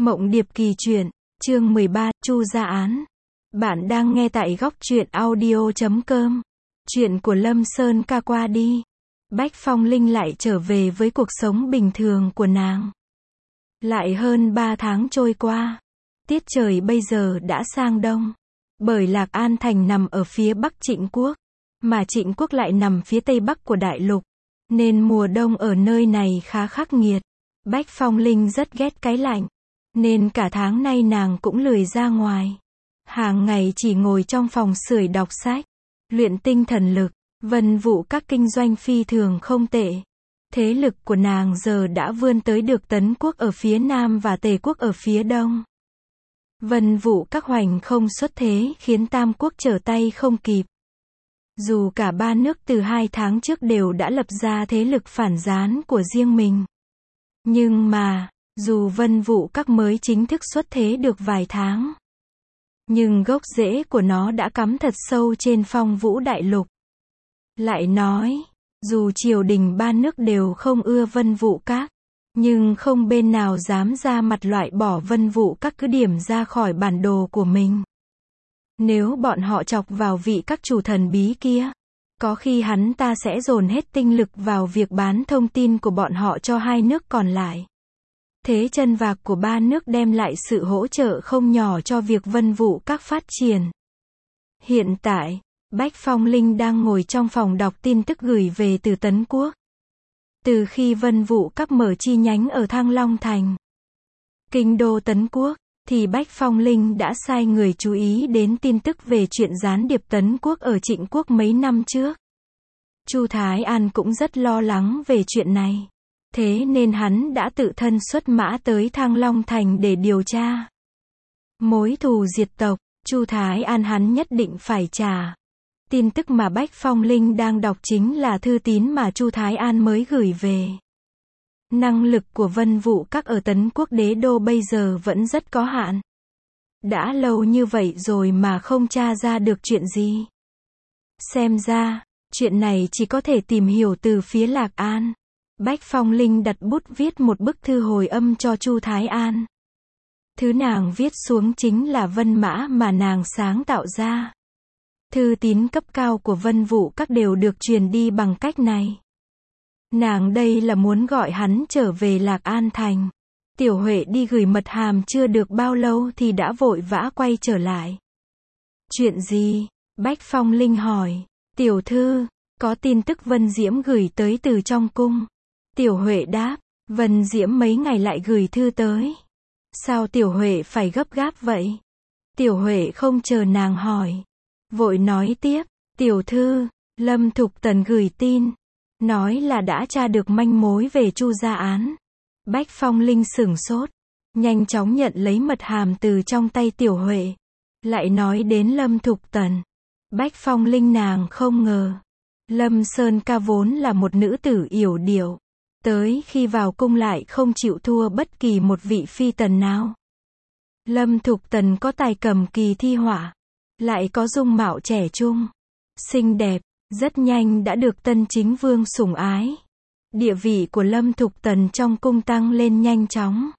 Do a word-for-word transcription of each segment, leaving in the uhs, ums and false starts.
Mộng Điệp Kỳ Truyện, chương mười ba, Chu Gia Án. Bạn đang nghe tại góc truyện audio chấm com. Chuyện của Lâm Sơn Ca qua đi. Bách Phong Linh lại trở về với cuộc sống bình thường của nàng. Lại hơn ba tháng trôi qua. Tiết trời bây giờ đã sang đông. Bởi Lạc An Thành nằm ở phía bắc Trịnh Quốc, mà Trịnh Quốc lại nằm phía tây bắc của đại lục, nên mùa đông ở nơi này khá khắc nghiệt. Bách Phong Linh rất ghét cái lạnh, nên cả tháng nay nàng cũng lười ra ngoài. Hàng ngày chỉ ngồi trong phòng sưởi đọc sách, luyện tinh thần lực. Vân vụ các kinh doanh phi thường không tệ. Thế lực của nàng giờ đã vươn tới được Tấn Quốc ở phía nam và Tề Quốc ở phía đông. Vân vụ các hoành không xuất thế khiến Tam Quốc trở tay không kịp. Dù cả ba nước từ hai tháng trước đều đã lập ra thế lực phản gián của riêng mình. Nhưng mà, dù Vân vụ các mới chính thức xuất thế được vài tháng, nhưng gốc rễ của nó đã cắm thật sâu trên Phong Vũ đại lục. Lại nói, dù triều đình ba nước đều không ưa Vân vụ các, nhưng không bên nào dám ra mặt loại bỏ Vân vụ các cứ điểm ra khỏi bản đồ của mình. Nếu bọn họ chọc vào vị các chủ thần bí kia, có khi hắn ta sẽ dồn hết tinh lực vào việc bán thông tin của bọn họ cho hai nước còn lại. Thế chân vạc của ba nước đem lại sự hỗ trợ không nhỏ cho việc Vân vụ các phát triển. Hiện tại, Bách Phong Linh đang ngồi trong phòng đọc tin tức gửi về từ Tấn Quốc. Từ khi Vân vụ các mở chi nhánh ở Thăng Long Thành, kinh đô Tấn Quốc, thì Bách Phong Linh đã sai người chú ý đến tin tức về chuyện gián điệp Tấn Quốc ở Trịnh Quốc mấy năm trước. Chu Thái An cũng rất lo lắng về chuyện này. Thế nên hắn đã tự thân xuất mã tới Thăng Long Thành để điều tra. Mối thù diệt tộc, Chu Thái An hắn nhất định phải trả. Tin tức mà Bách Phong Linh đang đọc chính là thư tín mà Chu Thái An mới gửi về. Năng lực của Vân vụ các ở Tấn Quốc đế đô bây giờ vẫn rất có hạn. Đã lâu như vậy rồi mà không tra ra được chuyện gì. Xem ra, chuyện này chỉ có thể tìm hiểu từ phía Lạc An. Bách Phong Linh đặt bút viết một bức thư hồi âm cho Chu Thái An. Thứ nàng viết xuống chính là vân mã mà nàng sáng tạo ra. Thư tín cấp cao của Vân vụ các đều được truyền đi bằng cách này. Nàng đây là muốn gọi hắn trở về Lạc An Thành. Tiểu Huệ đi gửi mật hàm chưa được bao lâu thì đã vội vã quay trở lại. Chuyện gì? Bách Phong Linh hỏi. Tiểu thư, có tin tức Vân Diễm gửi tới từ trong cung. Tiểu Huệ đáp, Vân Diễm mấy ngày lại gửi thư tới. Sao Tiểu Huệ phải gấp gáp vậy? Tiểu Huệ không chờ nàng hỏi, vội nói tiếp, tiểu thư, Lâm Thục Tần gửi tin, nói là đã tra được manh mối về Chu Gia Án. Bách Phong Linh sửng sốt, nhanh chóng nhận lấy mật hàm từ trong tay Tiểu Huệ, lại nói đến Lâm Thục Tần. Bách Phong Linh nàng không ngờ, Lâm Sơn Ca vốn là một nữ tử yểu điệu, tới khi vào cung lại không chịu thua bất kỳ một vị phi tần nào. Lâm Thục Tần có tài cầm kỳ thi họa, lại có dung mạo trẻ trung, xinh đẹp, rất nhanh đã được Tân Chính Vương sủng ái. Địa vị của Lâm Thục Tần trong cung tăng lên nhanh chóng.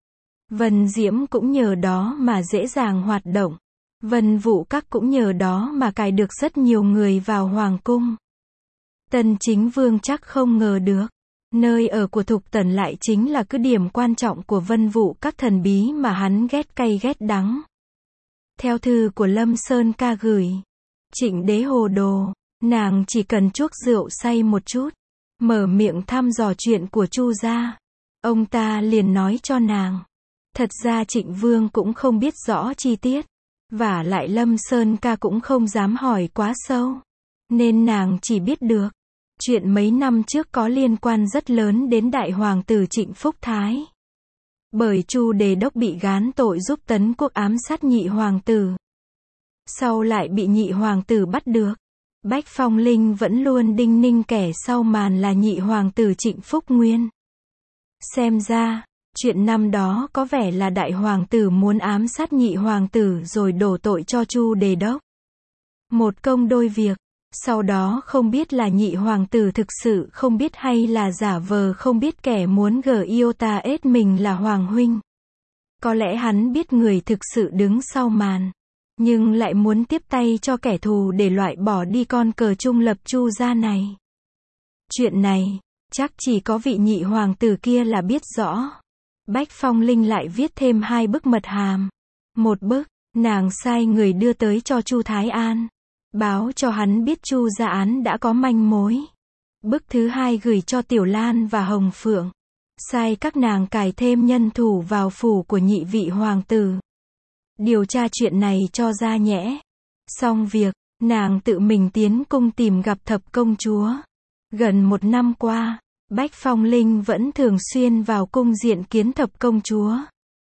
Vân Diễm cũng nhờ đó mà dễ dàng hoạt động. Vân vụ các cũng nhờ đó mà cài được rất nhiều người vào hoàng cung. Tân Chính Vương chắc không ngờ được, nơi ở của Thục Tần lại chính là cứ điểm quan trọng của Vân vụ các thần bí mà hắn ghét cay ghét đắng. Theo thư của Lâm Sơn Ca gửi, Trịnh đế hồ đồ, nàng chỉ cần chuốc rượu say một chút, mở miệng thăm dò chuyện của Chu gia, ông ta liền nói cho nàng. Thật ra Trịnh Vương cũng không biết rõ chi tiết, vả lại Lâm Sơn Ca cũng không dám hỏi quá sâu, nên nàng chỉ biết được chuyện mấy năm trước có liên quan rất lớn đến đại hoàng tử Trịnh Phúc Thái. Bởi Chu đề đốc bị gán tội giúp Tấn Quốc ám sát nhị hoàng tử, sau lại bị nhị hoàng tử bắt được. Bách Phong Linh vẫn luôn đinh ninh kẻ sau màn là nhị hoàng tử Trịnh Phúc Nguyên. Xem ra, chuyện năm đó có vẻ là đại hoàng tử muốn ám sát nhị hoàng tử rồi đổ tội cho Chu đề đốc. Một công đôi việc. Sau đó không biết là nhị hoàng tử thực sự không biết hay là giả vờ không biết kẻ muốn gờ iota ết mình là hoàng huynh. Có lẽ hắn biết người thực sự đứng sau màn, nhưng lại muốn tiếp tay cho kẻ thù để loại bỏ đi con cờ trung lập Chu gia này. Chuyện này, chắc chỉ có vị nhị hoàng tử kia là biết rõ. Bách Phong Linh lại viết thêm hai bức mật hàm. Một bức, nàng sai người đưa tới cho Chu Thái An, báo cho hắn biết Chu gia án đã có manh mối. Bức thứ hai gửi cho Tiểu Lan và Hồng Phượng, sai các nàng cài thêm nhân thủ vào phủ của nhị vị hoàng tử, điều tra chuyện này cho ra nhẽ. Xong việc, nàng tự mình tiến cung tìm gặp thập công chúa. Gần một năm qua, Bách Phong Linh vẫn thường xuyên vào cung diện kiến thập công chúa.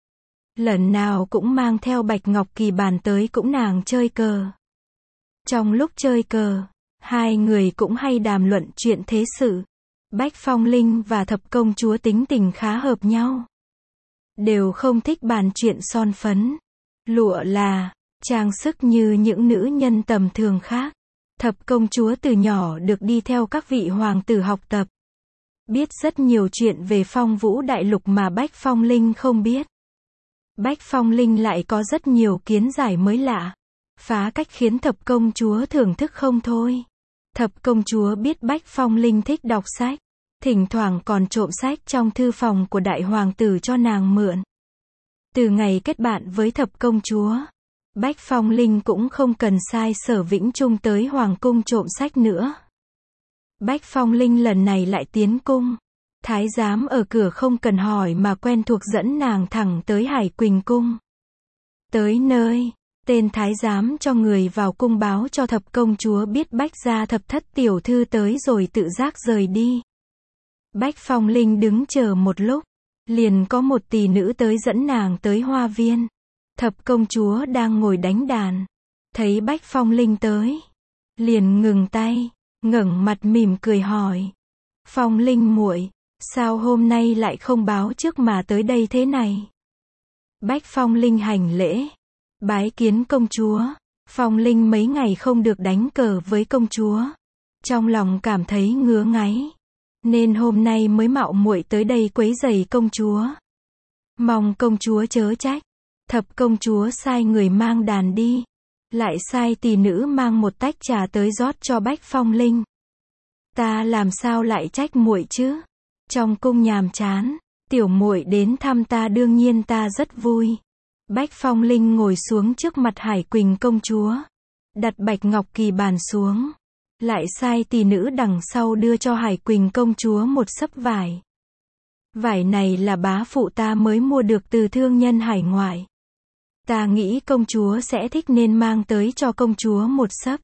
Lần nào cũng mang theo bạch ngọc kỳ bàn tới cũng nàng chơi cờ. Trong lúc chơi cờ, hai người cũng hay đàm luận chuyện thế sự. Bách Phong Linh và thập công chúa tính tình khá hợp nhau. Đều không thích bàn chuyện son phấn, lụa là, trang sức như những nữ nhân tầm thường khác. Thập công chúa từ nhỏ được đi theo các vị hoàng tử học tập, biết rất nhiều chuyện về Phong Vũ Đại Lục mà Bách Phong Linh không biết. Bách Phong Linh lại có rất nhiều kiến giải mới lạ, phá cách khiến thập công chúa thưởng thức không thôi. Thập công chúa biết Bách Phong Linh thích đọc sách, thỉnh thoảng còn trộm sách trong thư phòng của đại hoàng tử cho nàng mượn. Từ ngày kết bạn với thập công chúa, Bách Phong Linh cũng không cần sai Sở Vĩnh Trung tới hoàng cung trộm sách nữa. Bách Phong Linh lần này lại tiến cung. Thái giám ở cửa không cần hỏi mà quen thuộc dẫn nàng thẳng tới Hải Quỳnh cung. Tới nơi, tên thái giám cho người vào cung báo cho thập công chúa biết Bách gia thập thất tiểu thư tới rồi tự giác rời đi. Bách Phong Linh đứng chờ một lúc, liền có một tỷ nữ tới dẫn nàng tới hoa viên. Thập công chúa đang ngồi đánh đàn, thấy Bách Phong Linh tới, liền ngừng tay, ngẩng mặt mỉm cười hỏi: "Phong Linh muội, sao hôm nay lại không báo trước mà tới đây thế này?" Bách Phong Linh hành lễ, bái kiến công chúa. Phong Linh mấy ngày không được đánh cờ với công chúa, trong lòng cảm thấy ngứa ngáy, nên hôm nay mới mạo muội tới đây quấy rầy công chúa. Mong công chúa chớ trách. Thập công chúa sai người mang đàn đi, lại sai tỷ nữ mang một tách trà tới rót cho Bách Phong Linh. Ta làm sao lại trách muội chứ? Trong cung nhàm chán, tiểu muội đến thăm ta đương nhiên ta rất vui. Bách Phong Linh ngồi xuống trước mặt Hải Quỳnh công chúa, đặt bạch ngọc kỳ bàn xuống, lại sai tỷ nữ đằng sau đưa cho Hải Quỳnh công chúa một xấp vải. Vải này là bá phụ ta mới mua được từ thương nhân hải ngoại. Ta nghĩ công chúa sẽ thích nên mang tới cho công chúa một xấp.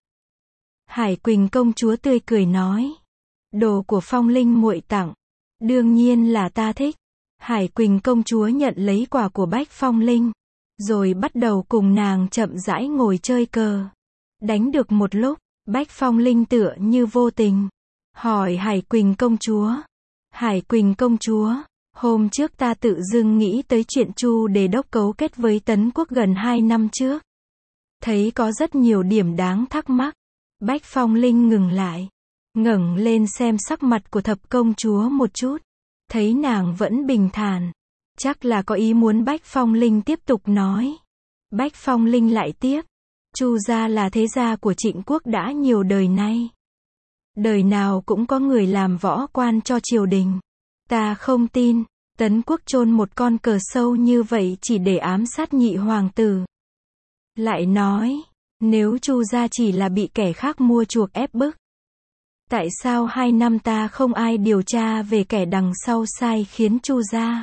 Hải Quỳnh công chúa tươi cười nói: "Đồ của Phong Linh muội tặng, đương nhiên là ta thích." Hải Quỳnh công chúa nhận lấy quà của Bách Phong Linh, rồi bắt đầu cùng nàng chậm rãi ngồi chơi cờ. Đánh được một lúc, Bách Phong Linh tựa như vô tình hỏi Hải Quỳnh công chúa: "Hải Quỳnh công chúa, hôm trước ta tự dưng nghĩ tới chuyện Chu Đề Đốc cấu kết với Tấn Quốc gần hai năm trước. Thấy có rất nhiều điểm đáng thắc mắc." Bách Phong Linh ngừng lại, ngẩng lên xem sắc mặt của thập công chúa một chút, thấy nàng vẫn bình thản, chắc là có ý muốn Bách Phong Linh tiếp tục nói. Bách Phong Linh lại tiếp: "Chu gia là thế gia của Trịnh quốc đã nhiều đời nay. Đời nào cũng có người làm võ quan cho triều đình. Ta không tin, Tấn Quốc chôn một con cờ sâu như vậy chỉ để ám sát nhị hoàng tử. Lại nói, nếu Chu gia chỉ là bị kẻ khác mua chuộc ép bức, tại sao hai năm ta không ai điều tra về kẻ đằng sau sai khiến Chu gia?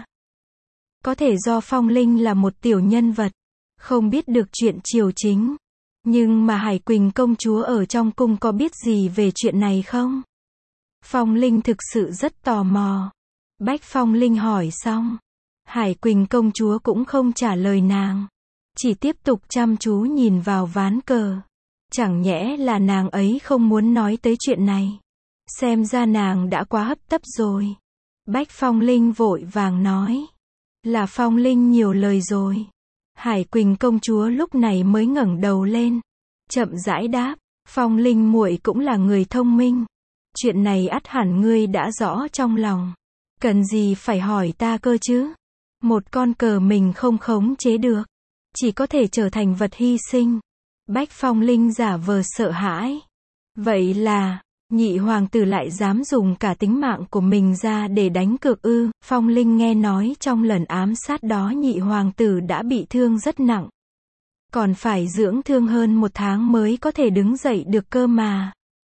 Có thể do Phong Linh là một tiểu nhân vật, không biết được chuyện triều chính. Nhưng mà Hải Quỳnh công chúa ở trong cung có biết gì về chuyện này không?" Phong Linh thực sự rất tò mò. Bách Phong Linh hỏi xong, Hải Quỳnh công chúa cũng không trả lời nàng, chỉ tiếp tục chăm chú nhìn vào ván cờ. Chẳng nhẽ là nàng ấy không muốn nói tới chuyện này? Xem ra nàng đã quá hấp tấp rồi. Bách Phong Linh vội vàng nói: "Là Phong Linh nhiều lời rồi." Hải Quỳnh công chúa lúc này mới ngẩng đầu lên, chậm rãi đáp: "Phong Linh muội cũng là người thông minh, chuyện này ắt hẳn ngươi đã rõ trong lòng, cần gì phải hỏi ta cơ chứ?" Một con cờ mình không khống chế được, chỉ có thể trở thành vật hy sinh. Bách Phong Linh giả vờ sợ hãi. Vậy là, nhị hoàng tử lại dám dùng cả tính mạng của mình ra để đánh cược ư? Phong Linh nghe nói trong lần ám sát đó nhị hoàng tử đã bị thương rất nặng. Còn phải dưỡng thương hơn một tháng mới có thể đứng dậy được cơ mà.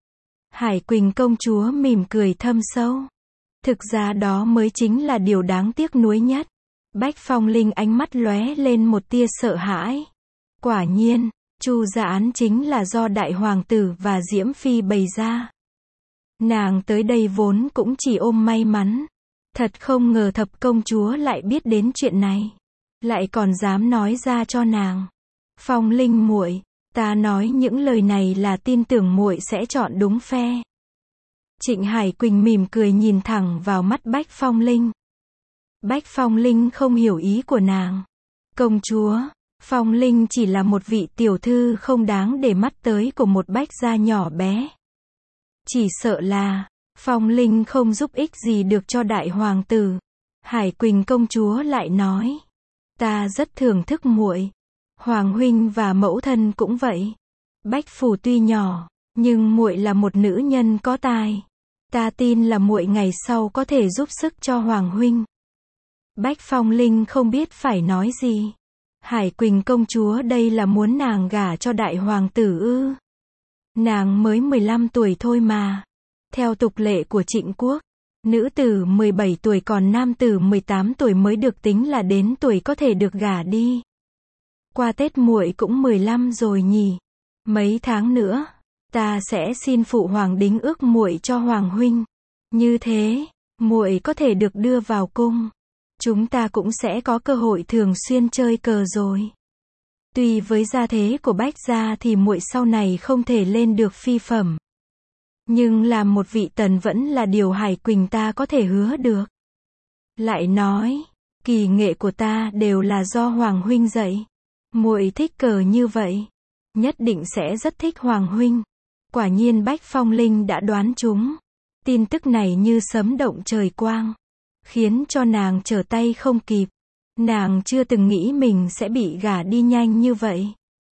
Hải Quỳnh công chúa mỉm cười thâm sâu. Thực ra đó mới chính là điều đáng tiếc nuối nhất. Bách Phong Linh ánh mắt lóe lên một tia sợ hãi. Quả nhiên, Chu gia án chính là do đại hoàng tử và Diễm Phi bày ra. Nàng tới đây vốn cũng chỉ ôm may mắn. Thật không ngờ thập công chúa lại biết đến chuyện này. Lại còn dám nói ra cho nàng. Phong Linh muội, ta nói những lời này là tin tưởng muội sẽ chọn đúng phe. Trịnh Hải Quỳnh mỉm cười nhìn thẳng vào mắt Bách Phong Linh. Bách Phong Linh không hiểu ý của nàng. Công chúa, Phong Linh chỉ là một vị tiểu thư không đáng để mắt tới của một bách gia nhỏ bé. Chỉ sợ là, Phong Linh không giúp ích gì được cho đại hoàng tử. Hải Quỳnh công chúa lại nói, ta rất thưởng thức muội. Hoàng huynh và mẫu thân cũng vậy. Bách phủ tuy nhỏ, nhưng muội là một nữ nhân có tài. Ta tin là muội ngày sau có thể giúp sức cho Hoàng huynh. Bách Phong Linh không biết phải nói gì. Hải Quỳnh công chúa đây là muốn nàng gả cho đại hoàng tử ư? Nàng mới mười lăm tuổi thôi mà. Theo tục lệ của Trịnh quốc, nữ tử mười bảy tuổi còn nam tử mười tám tuổi mới được tính là đến tuổi có thể được gả đi. Qua Tết muội cũng mười lăm rồi nhỉ? Mấy tháng nữa, ta sẽ xin phụ hoàng đính ước muội cho hoàng huynh. Như thế, muội có thể được đưa vào cung. Chúng ta cũng sẽ có cơ hội thường xuyên chơi cờ rồi. Tuy với gia thế của Bách gia thì muội sau này không thể lên được phi phẩm. Nhưng làm một vị tần vẫn là điều Hải Quỳnh ta có thể hứa được. Lại nói, kỳ nghệ của ta đều là do hoàng huynh dạy. Muội thích cờ như vậy, nhất định sẽ rất thích hoàng huynh. Quả nhiên Bách Phong Linh đã đoán trúng. Tin tức này như sấm động trời quang, khiến cho nàng trở tay không kịp. Nàng chưa từng nghĩ mình sẽ bị gả đi nhanh như vậy.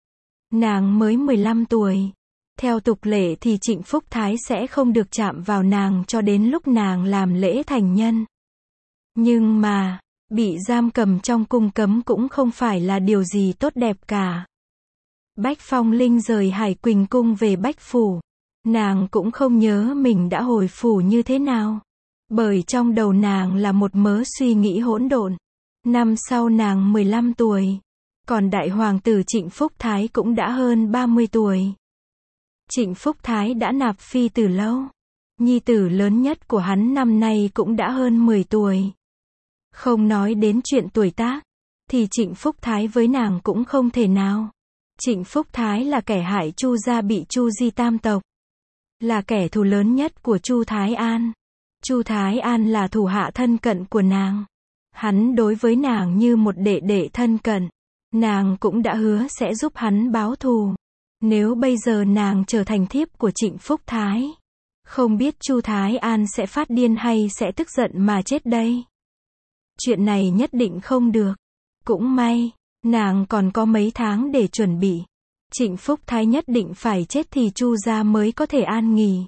Nàng mới mười lăm tuổi. Theo tục lệ thì Trịnh Phúc Thái sẽ không được chạm vào nàng cho đến lúc nàng làm lễ thành nhân. Nhưng mà, bị giam cầm trong cung cấm cũng không phải là điều gì tốt đẹp cả. Bách Phong Linh rời Hải Quỳnh cung về Bách phủ. Nàng cũng không nhớ mình đã hồi phủ như thế nào. Bởi trong đầu nàng là một mớ suy nghĩ hỗn độn. Năm sau nàng mười lăm tuổi. Còn đại hoàng tử Trịnh Phúc Thái cũng đã hơn ba mươi tuổi. Trịnh Phúc Thái đã nạp phi từ lâu. Nhi tử lớn nhất của hắn năm nay cũng đã hơn mười tuổi. Không nói đến chuyện tuổi tác, thì Trịnh Phúc Thái với nàng cũng không thể nào. Trịnh Phúc Thái là kẻ hại Chu gia bị Chu Di tam tộc. Là kẻ thù lớn nhất của Chu Thái An. Chu Thái An là thủ hạ thân cận của nàng. Hắn đối với nàng như một đệ đệ thân cận. Nàng cũng đã hứa sẽ giúp hắn báo thù. Nếu bây giờ nàng trở thành thiếp của Trịnh Phúc Thái, không biết Chu Thái An sẽ phát điên hay sẽ tức giận mà chết đây. Chuyện này nhất định không được. Cũng may, nàng còn có mấy tháng để chuẩn bị. Trịnh Phúc Thái nhất định phải chết thì Chu gia mới có thể an nghỉ.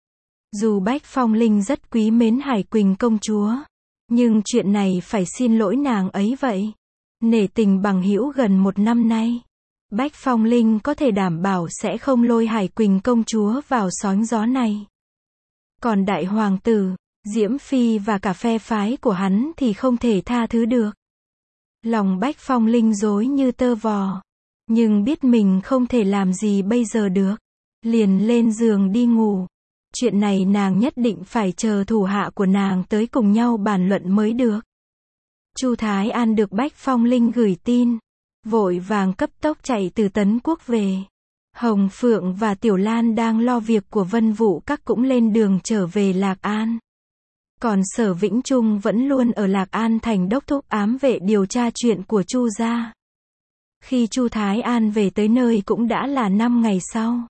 Dù Bách Phong Linh rất quý mến Hải Quỳnh công chúa, nhưng chuyện này phải xin lỗi nàng ấy vậy. Nể tình bằng hữu gần một năm nay, Bách Phong Linh có thể đảm bảo sẽ không lôi Hải Quỳnh công chúa vào sóng gió này. Còn đại hoàng tử, Diễm Phi và cả phe phái của hắn thì không thể tha thứ được. Lòng Bách Phong Linh rối như tơ vò, nhưng biết mình không thể làm gì bây giờ được, liền lên giường đi ngủ. Chuyện này nàng nhất định phải chờ thủ hạ của nàng tới cùng nhau bàn luận mới được. Chu Thái An được Bách Phong Linh gửi tin, vội vàng cấp tốc chạy từ Tấn Quốc về. Hồng Phượng và Tiểu Lan đang lo việc của Vân Vũ Các cũng lên đường trở về Lạc An. Còn Sở Vĩnh Trung vẫn luôn ở Lạc An thành đốc thúc ám vệ điều tra chuyện của Chu gia. Khi Chu Thái An về tới nơi cũng đã là năm ngày sau.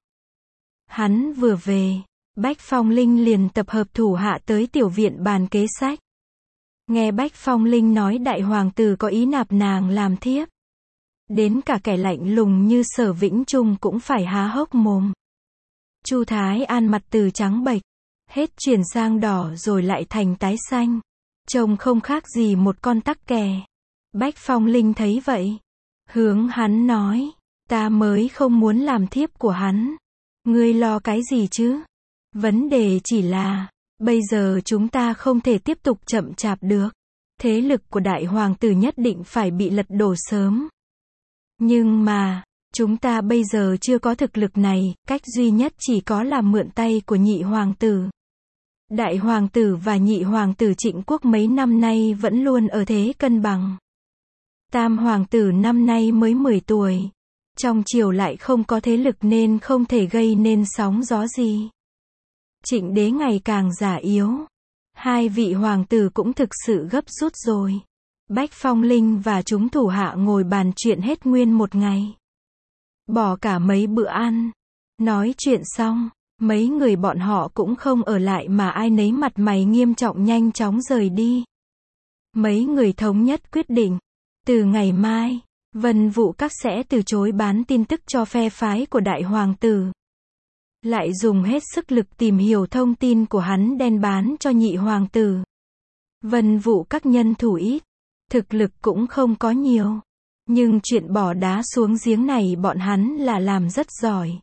Hắn vừa về, Bách Phong Linh liền tập hợp thủ hạ tới tiểu viện bàn kế sách. Nghe Bách Phong Linh nói đại hoàng tử có ý nạp nàng làm thiếp. Đến cả kẻ lạnh lùng như Sở Vĩnh Trung cũng phải há hốc mồm. Chu Thái An mặt từ trắng bệch, hết chuyển sang đỏ rồi lại thành tái xanh. Trông không khác gì một con tắc kè. Bách Phong Linh thấy vậy, hướng hắn nói, ta mới không muốn làm thiếp của hắn. Ngươi lo cái gì chứ? Vấn đề chỉ là, bây giờ chúng ta không thể tiếp tục chậm chạp được. Thế lực của đại hoàng tử nhất định phải bị lật đổ sớm. Nhưng mà, chúng ta bây giờ chưa có thực lực này, cách duy nhất chỉ có là mượn tay của nhị hoàng tử. Đại hoàng tử và nhị hoàng tử Trịnh Quốc mấy năm nay vẫn luôn ở thế cân bằng. Tam hoàng tử năm nay mới mười tuổi. Trong triều lại không có thế lực nên không thể gây nên sóng gió gì. Trịnh đế ngày càng già yếu. Hai vị hoàng tử cũng thực sự gấp rút rồi. Bách Phong Linh và chúng thủ hạ ngồi bàn chuyện hết nguyên một ngày. Bỏ cả mấy bữa ăn. Nói chuyện xong, mấy người bọn họ cũng không ở lại mà ai nấy mặt mày nghiêm trọng nhanh chóng rời đi. Mấy người thống nhất quyết định, từ ngày mai, Vân Vũ Các sẽ từ chối bán tin tức cho phe phái của đại hoàng tử. Lại dùng hết sức lực tìm hiểu thông tin của hắn đen bán cho nhị hoàng tử. Vân Vũ Các nhân thủ ít, thực lực cũng không có nhiều. Nhưng chuyện bỏ đá xuống giếng này bọn hắn là làm rất giỏi.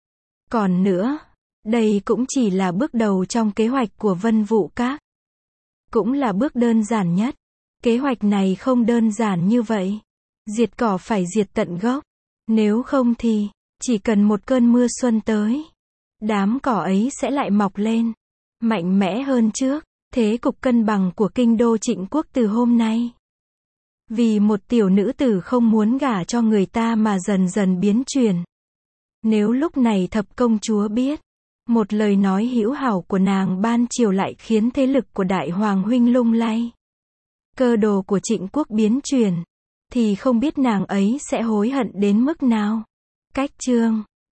Còn nữa, đây cũng chỉ là bước đầu trong kế hoạch của Vân Vũ Các. Cũng là bước đơn giản nhất. Kế hoạch này không đơn giản như vậy. Diệt cỏ phải diệt tận gốc. Nếu không thì, chỉ cần một cơn mưa xuân tới, đám cỏ ấy sẽ lại mọc lên, mạnh mẽ hơn trước. Thế cục cân bằng của kinh đô Trịnh Quốc từ hôm nay. Vì một tiểu nữ tử không muốn gả cho người ta mà dần dần biến chuyển. Nếu lúc này thập công chúa biết, một lời nói hữu hảo của nàng ban chiều lại khiến thế lực của đại hoàng huynh lung lay, cơ đồ của Trịnh Quốc biến chuyển, thì không biết nàng ấy sẽ hối hận đến mức nào. Cách chương